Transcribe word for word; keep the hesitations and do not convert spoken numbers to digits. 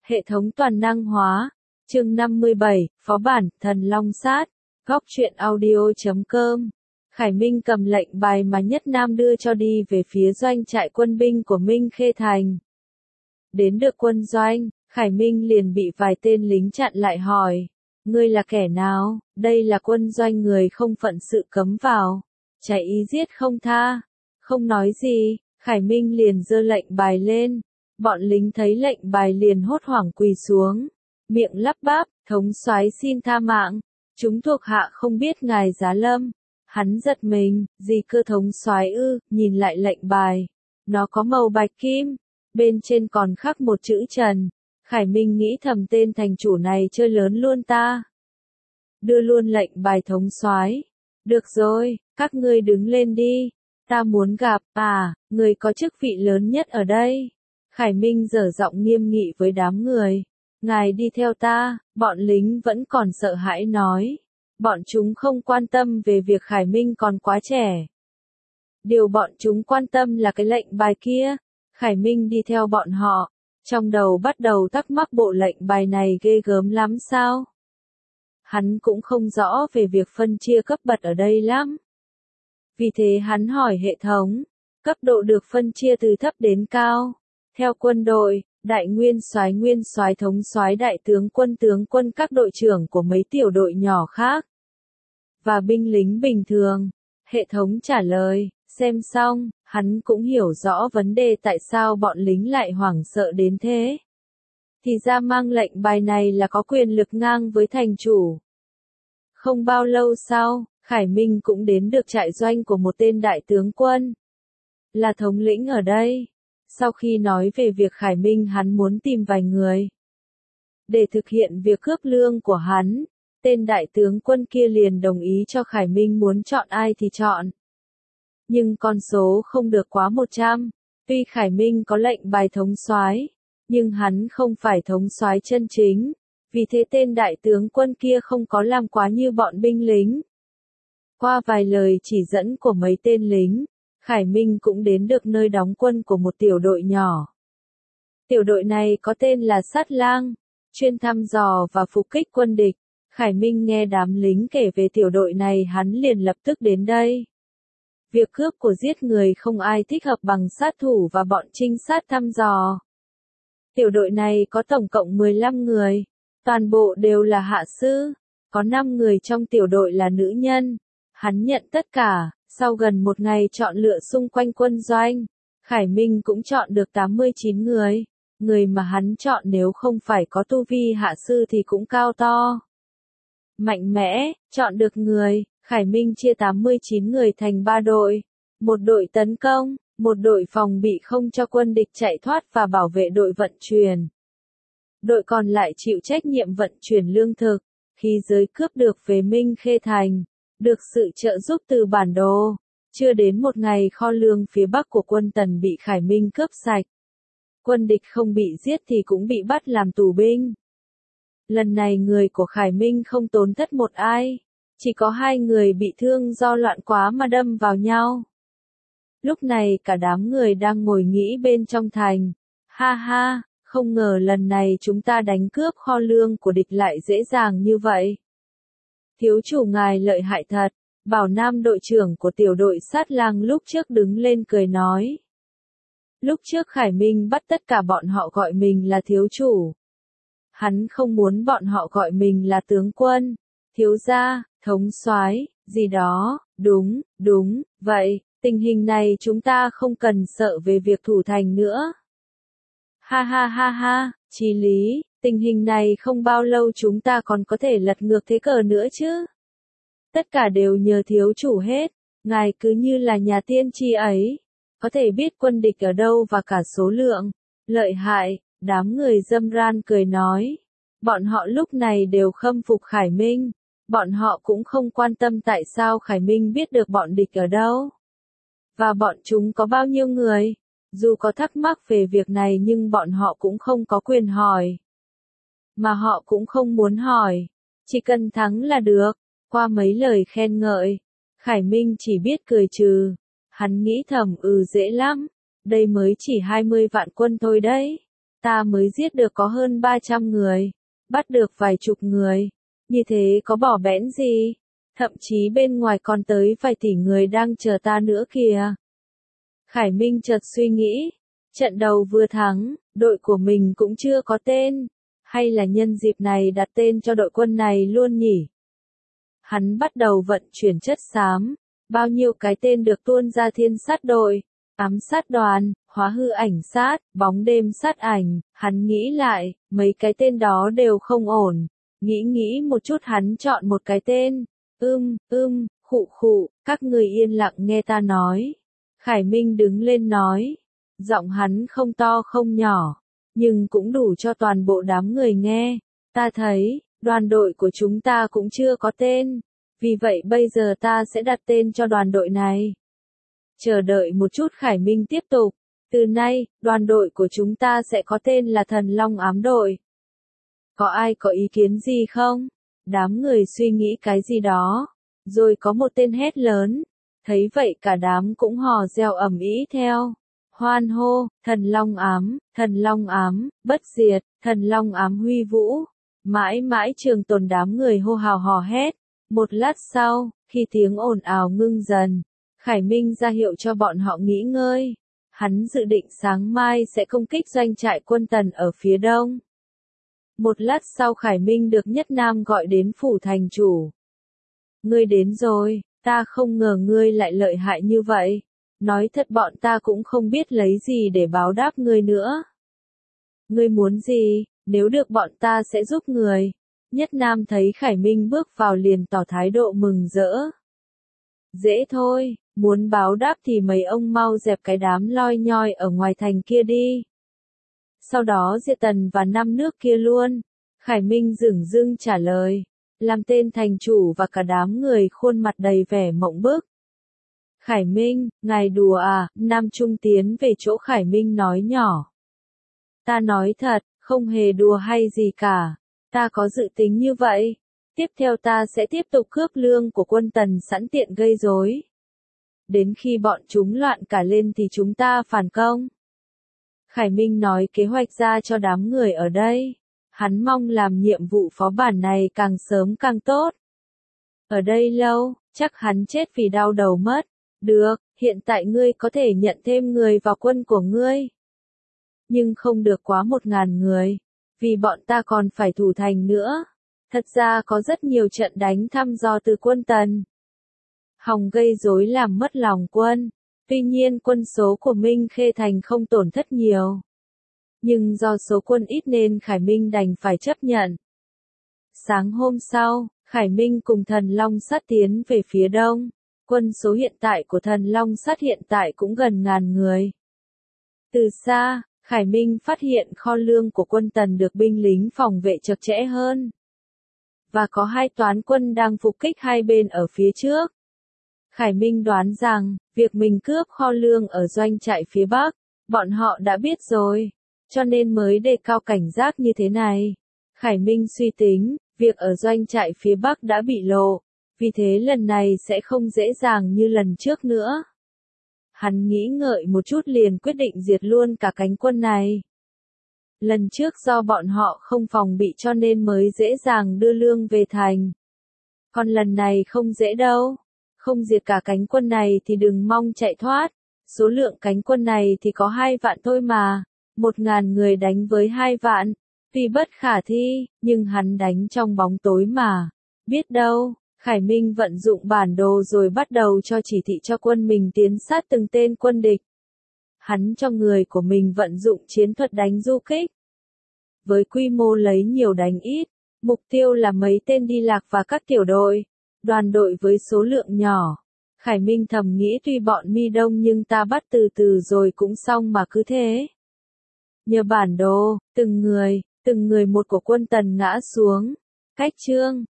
Hệ thống toàn năng hóa. Chương năm mươi bảy, Phó bản, Thần Long Sát. Góc truyện audio chấm com. Khải Minh cầm lệnh bài mà Nhất Nam đưa cho đi về phía doanh trại quân binh của Minh Khê Thành. Đến được quân doanh, Khải Minh liền bị vài tên lính chặn lại hỏi. Ngươi là kẻ nào? Đây là quân doanh người không phận sự cấm vào. Chạy ý giết không tha. Không nói gì, Khải Minh liền giơ lệnh bài lên. Bọn lính thấy lệnh bài liền hốt hoảng quỳ xuống. Miệng lắp bắp, thống soái xin tha mạng. Chúng thuộc hạ không biết ngài giá lâm. Hắn giật mình, gì cơ thống soái ư, nhìn lại lệnh bài. Nó có màu bạch kim. Bên trên còn khắc một chữ Trần. Khải Minh nghĩ thầm tên thành chủ này chơi lớn luôn ta. Đưa luôn lệnh bài thống soái. Được rồi, các ngươi đứng lên đi. Ta muốn gặp, à, người có chức vị lớn nhất ở đây. Khải Minh dở giọng nghiêm nghị với đám người. Ngài đi theo ta, bọn lính vẫn còn sợ hãi nói. Bọn chúng không quan tâm về việc Khải Minh còn quá trẻ. Điều bọn chúng quan tâm là cái lệnh bài kia. Khải Minh đi theo bọn họ. Trong đầu bắt đầu thắc mắc bộ lệnh bài này ghê gớm lắm sao? Hắn cũng không rõ về việc phân chia cấp bậc ở đây lắm. Vì thế hắn hỏi hệ thống, cấp độ được phân chia từ thấp đến cao. Theo quân đội, đại nguyên soái, nguyên soái, thống soái, đại tướng quân, tướng quân, các đội trưởng của mấy tiểu đội nhỏ khác. Và binh lính bình thường. Hệ thống trả lời, xem xong, hắn cũng hiểu rõ vấn đề tại sao bọn lính lại hoảng sợ đến thế. Thì ra mang lệnh bài này là có quyền lực ngang với thành chủ. Không bao lâu sau, Khải Minh cũng đến được trại doanh của một tên đại tướng quân. Là thống lĩnh ở đây. Sau khi nói về việc Khải Minh hắn muốn tìm vài người. Để thực hiện việc cướp lương của hắn, tên đại tướng quân kia liền đồng ý cho Khải Minh muốn chọn ai thì chọn. Nhưng con số không được quá một trăm. Tuy Khải Minh có lệnh bài thống soái, nhưng hắn không phải thống soái chân chính. Vì thế tên đại tướng quân kia không có làm quá như bọn binh lính. Qua vài lời chỉ dẫn của mấy tên lính, Khải Minh cũng đến được nơi đóng quân của một tiểu đội nhỏ. Tiểu đội này có tên là Sát Lang, chuyên thăm dò và phục kích quân địch. Khải Minh nghe đám lính kể về tiểu đội này hắn liền lập tức đến đây. Việc cướp của giết người không ai thích hợp bằng sát thủ và bọn trinh sát thăm dò. Tiểu đội này có tổng cộng mười lăm người, toàn bộ đều là hạ sư, có năm người trong tiểu đội là nữ nhân. Hắn nhận tất cả, sau gần một ngày chọn lựa xung quanh quân doanh, Khải Minh cũng chọn được tám mươi chín người. Người mà hắn chọn nếu không phải có tu vi hạ sư thì cũng cao to. Mạnh mẽ, chọn được người, Khải Minh chia tám mươi chín người thành ba đội. Một đội tấn công, một đội phòng bị không cho quân địch chạy thoát và bảo vệ đội vận chuyển. Đội còn lại chịu trách nhiệm vận chuyển lương thực. Khi giới cướp được về Minh Khê Thành, được sự trợ giúp từ bản đồ, chưa đến một ngày kho lương phía bắc của quân Tần bị Khải Minh cướp sạch. Quân địch không bị giết thì cũng bị bắt làm tù binh. Lần này người của Khải Minh không tổn thất một ai, chỉ có hai người bị thương do loạn quá mà đâm vào nhau. Lúc này cả đám người đang ngồi nghĩ bên trong thành. Ha ha, không ngờ lần này chúng ta đánh cướp kho lương của địch lại dễ dàng như vậy. Thiếu chủ ngài lợi hại thật, Bảo Nam đội trưởng của tiểu đội Sát Lang lúc trước đứng lên cười nói. Lúc trước Khải Minh bắt tất cả bọn họ gọi mình là thiếu chủ. Hắn không muốn bọn họ gọi mình là tướng quân, thiếu gia, thống soái, gì đó. Đúng, đúng, vậy, tình hình này chúng ta không cần sợ về việc thủ thành nữa. Ha ha ha ha, chí lý, tình hình này không bao lâu chúng ta còn có thể lật ngược thế cờ nữa chứ. Tất cả đều nhờ thiếu chủ hết, ngài cứ như là nhà tiên tri ấy, có thể biết quân địch ở đâu và cả số lượng. Lợi hại, đám người dâm ran cười nói. Bọn họ lúc này đều khâm phục Khải Minh, bọn họ cũng không quan tâm tại sao Khải Minh biết được bọn địch ở đâu. Và bọn chúng có bao nhiêu người. Dù có thắc mắc về việc này nhưng bọn họ cũng không có quyền hỏi. Mà họ cũng không muốn hỏi. Chỉ cần thắng là được. Qua mấy lời khen ngợi, Khải Minh chỉ biết cười trừ. Hắn nghĩ thầm ừ dễ lắm. Đây mới chỉ hai mươi vạn quân thôi đấy. ta mới giết được có hơn ba trăm người, bắt được vài chục người. Như thế có bỏ bẽn gì? Thậm chí bên ngoài còn tới vài tỷ người đang chờ ta nữa kìa. Khải Minh chợt suy nghĩ, trận đầu vừa thắng, đội của mình cũng chưa có tên, hay là nhân dịp này đặt tên cho đội quân này luôn nhỉ? Hắn bắt đầu vận chuyển chất xám, bao nhiêu cái tên được tuôn ra: thiên sát đội, ám sát đoàn, hóa hư ảnh sát, bóng đêm sát ảnh. Hắn nghĩ lại, mấy cái tên đó đều không ổn. Nghĩ nghĩ một chút hắn chọn một cái tên. Ưm, ưm, khụ khụ, các người yên lặng nghe ta nói. Khải Minh đứng lên nói. Giọng hắn không to không nhỏ, nhưng cũng đủ cho toàn bộ đám người nghe. Ta thấy, đoàn đội của chúng ta cũng chưa có tên. Vì vậy bây giờ ta sẽ đặt tên cho đoàn đội này. Chờ đợi một chút, Khải Minh tiếp tục. Từ nay, đoàn đội của chúng ta sẽ có tên là Thần Long Ám Đội. Có ai có ý kiến gì không? Đám người suy nghĩ cái gì đó. Rồi có một tên hét lớn. Thấy vậy cả đám cũng hò reo ầm ĩ theo. Hoan hô, Thần Long Ám, Thần Long Ám, bất diệt, Thần Long Ám huy vũ. Mãi mãi trường tồn, đám người hô hào hò hét. Một lát sau, khi tiếng ồn ào ngưng dần, Khải Minh ra hiệu cho bọn họ nghỉ ngơi. Hắn dự định sáng mai sẽ công kích doanh trại quân Tần ở phía đông. Một lát sau Khải Minh được Nhất Nam gọi đến phủ thành chủ. Ngươi đến rồi, ta không ngờ ngươi lại lợi hại như vậy. Nói thật bọn ta cũng không biết lấy gì để báo đáp ngươi nữa. Ngươi muốn gì, nếu được bọn ta sẽ giúp người. Nhất Nam thấy Khải Minh bước vào liền tỏ thái độ mừng rỡ. Dễ thôi, muốn báo đáp thì mấy ông mau dẹp cái đám loi nhoi ở ngoài thành kia đi. Sau đó diệt Tần và năm nước kia luôn. Khải Minh dửng dưng trả lời. Làm tên thành chủ và cả đám người khuôn mặt đầy vẻ mộng bức. Khải Minh, ngài đùa à? Nam Trung tiến về chỗ Khải Minh nói nhỏ. Ta nói thật, không hề đùa hay gì cả. Ta có dự tính như vậy. Tiếp theo ta sẽ tiếp tục cướp lương của quân Tần sẵn tiện gây rối. Đến khi bọn chúng loạn cả lên thì chúng ta phản công. Khải Minh nói kế hoạch ra cho đám người ở đây. Hắn mong làm nhiệm vụ phó bản này càng sớm càng tốt. Ở đây lâu, chắc hắn chết vì đau đầu mất. Được, hiện tại ngươi có thể nhận thêm người vào quân của ngươi. Nhưng không được quá một ngàn người. Vì bọn ta còn phải thủ thành nữa. Thật ra có rất nhiều trận đánh thăm dò từ quân Tần. Hòng gây rối làm mất lòng quân. Tuy nhiên quân số của Minh Khê Thành không tổn thất nhiều. Nhưng do số quân ít nên Khải Minh đành phải chấp nhận. Sáng hôm sau, Khải Minh cùng Thần Long Sắt tiến về phía đông. Quân số hiện tại của Thần Long Sắt hiện tại cũng gần ngàn người. Từ xa, Khải Minh phát hiện kho lương của quân Tần được binh lính phòng vệ chặt chẽ hơn. Và có hai toán quân đang phục kích hai bên ở phía trước. Khải Minh đoán rằng, việc mình cướp kho lương ở doanh trại phía Bắc, bọn họ đã biết rồi, cho nên mới đề cao cảnh giác như thế này. Khải Minh suy tính, việc ở doanh trại phía Bắc đã bị lộ, vì thế lần này sẽ không dễ dàng như lần trước nữa. Hắn nghĩ ngợi một chút liền quyết định diệt luôn cả cánh quân này. Lần trước do bọn họ không phòng bị cho nên mới dễ dàng đưa lương về thành. Còn lần này không dễ đâu. Không diệt cả cánh quân này thì đừng mong chạy thoát. Số lượng cánh quân này thì có hai vạn thôi mà. Một ngàn người đánh với hai vạn. Tuy bất khả thi, nhưng hắn đánh trong bóng tối mà. Biết đâu, Khải Minh vận dụng bản đồ rồi bắt đầu cho chỉ thị cho quân mình tiến sát từng tên quân địch. Hắn cho người của mình vận dụng chiến thuật đánh du kích. Với quy mô lấy nhiều đánh ít, mục tiêu là mấy tên đi lạc và các tiểu đội, đoàn đội với số lượng nhỏ. Khải Minh thầm nghĩ tuy bọn mi đông nhưng ta bắt từ từ rồi cũng xong mà cứ thế. Nhờ bản đồ, từng người, từng người một của quân Tần ngã xuống. Cách chương